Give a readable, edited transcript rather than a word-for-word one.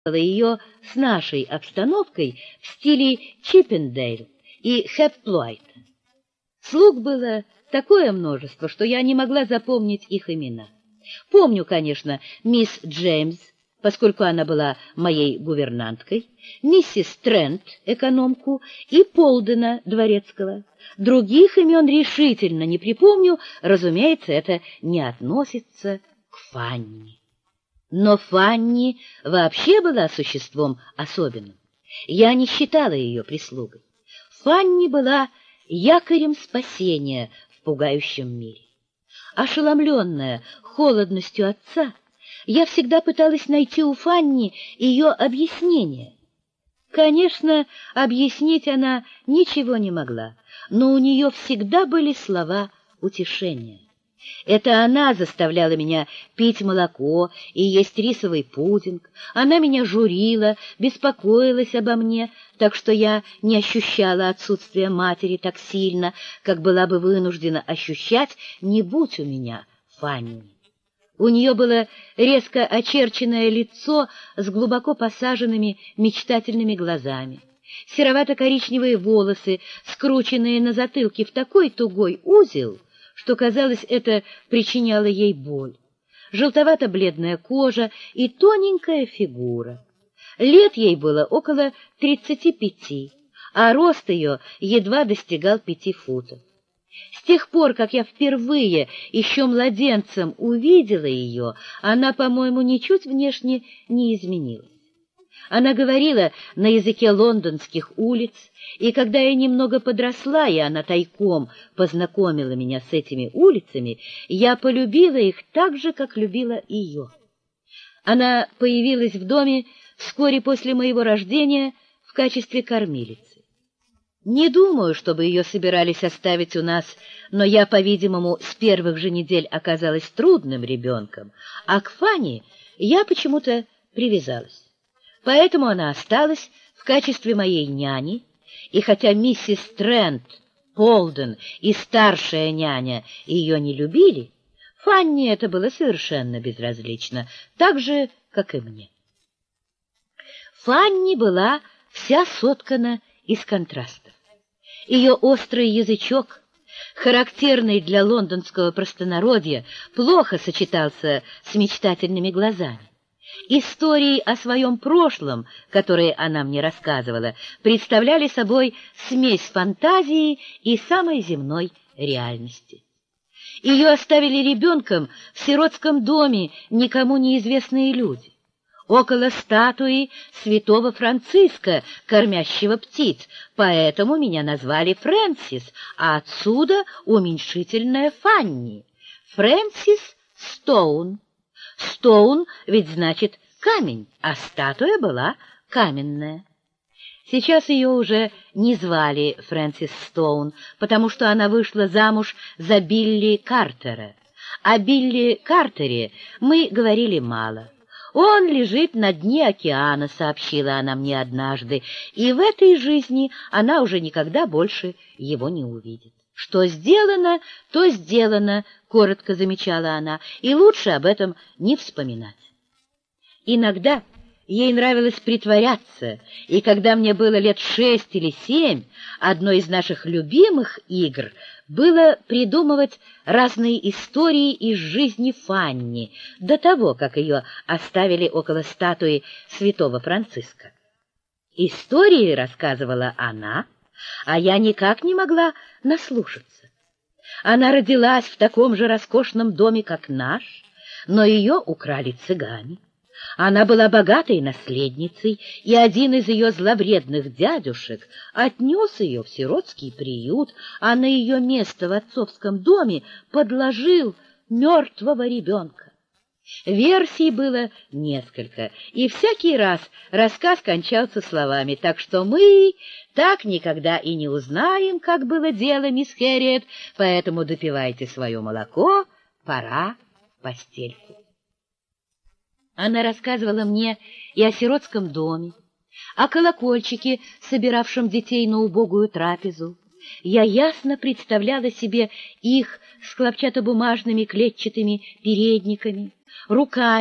ее с нашей обстановкой в стиле Чиппендейл и Хеплойта. Слуг было такое множество, что я не могла запомнить их имена. Помню, конечно, мисс Джеймс, поскольку она была моей гувернанткой, миссис Трент, экономку, и Полдена, дворецкого. Других имен решительно не припомню, разумеется, это не относится к Фанни. Но Фанни вообще была существом особенным. Я не считала ее прислугой. Фанни была якорем спасения в пугающем мире. Ошеломленная холодностью отца, я всегда пыталась найти у Фанни ее объяснение. Конечно, объяснить она ничего не могла, но у нее всегда были слова утешения. Это она заставляла меня пить молоко и есть рисовый пудинг. Она меня журила, беспокоилась обо мне, так что я не ощущала отсутствие матери так сильно, как была бы вынуждена ощущать, не будь у меня Фанни. У нее было резко очерченное лицо с глубоко посаженными мечтательными глазами, серовато-коричневые волосы, скрученные на затылке в такой тугой узел, что, казалось, это причиняло ей боль, желтовато-бледная кожа и тоненькая фигура. Лет ей было около 35, а рост ее едва достигал 5 футов. С тех пор, как я впервые, еще младенцем, увидела ее, она, по-моему, ничуть внешне не изменилась. Она говорила на языке лондонских улиц, и когда я немного подросла, и она тайком познакомила меня с этими улицами, я полюбила их так же, как любила ее. Она появилась в доме вскоре после моего рождения в качестве кормилицы. Не думаю, чтобы ее собирались оставить у нас, но я, по-видимому, с первых же недель оказалась трудным ребенком, а к Фанни я почему-то привязалась. Поэтому она осталась в качестве моей няни, и хотя миссис Трент, Полден и старшая няня ее не любили, Фанни это было совершенно безразлично, так же, как и мне. Фанни была вся соткана из контрастов. Ее острый язычок, характерный для лондонского простонародья, плохо сочетался с мечтательными глазами. Истории о своем прошлом, которые она мне рассказывала, представляли собой смесь фантазии и самой земной реальности. Ее оставили ребенком в сиротском доме никому неизвестные люди, около статуи святого Франциска, кормящего птиц, поэтому меня назвали Фрэнсис, а отсюда уменьшительное Фанни. Фрэнсис Стоун. Стоун ведь значит камень, а статуя была каменная. Сейчас ее уже не звали Фрэнсис Стоун, потому что она вышла замуж за Билли Картера. О Билли Картере мы говорили мало. «Он лежит на дне океана», — сообщила она мне однажды, и в этой жизни она уже никогда больше его не увидит. «Что сделано, то сделано», — коротко замечала она, — «и лучше об этом не вспоминать». Иногда ей нравилось притворяться, и когда мне было лет 6 или 7, одной из наших любимых игр было придумывать разные истории из жизни Фанни до того, как ее оставили около статуи святого Франциска. Истории рассказывала она, а я никак не могла наслушаться. Она родилась в таком же роскошном доме, как наш, но ее украли цыгане. Она была богатой наследницей, и один из ее зловредных дядюшек отнес ее в сиротский приют, а на ее место в отцовском доме подложил мертвого ребенка. Версий было несколько, и всякий раз рассказ кончался словами, так что мы так никогда и не узнаем, как было дело, мисс Хэрриет, поэтому допивайте свое молоко, пора в постельку. Она рассказывала мне и о сиротском доме, о колокольчике, собиравшем детей на убогую трапезу. Я ясно представляла себе их с хлопчатобумажными клетчатыми передниками, руками,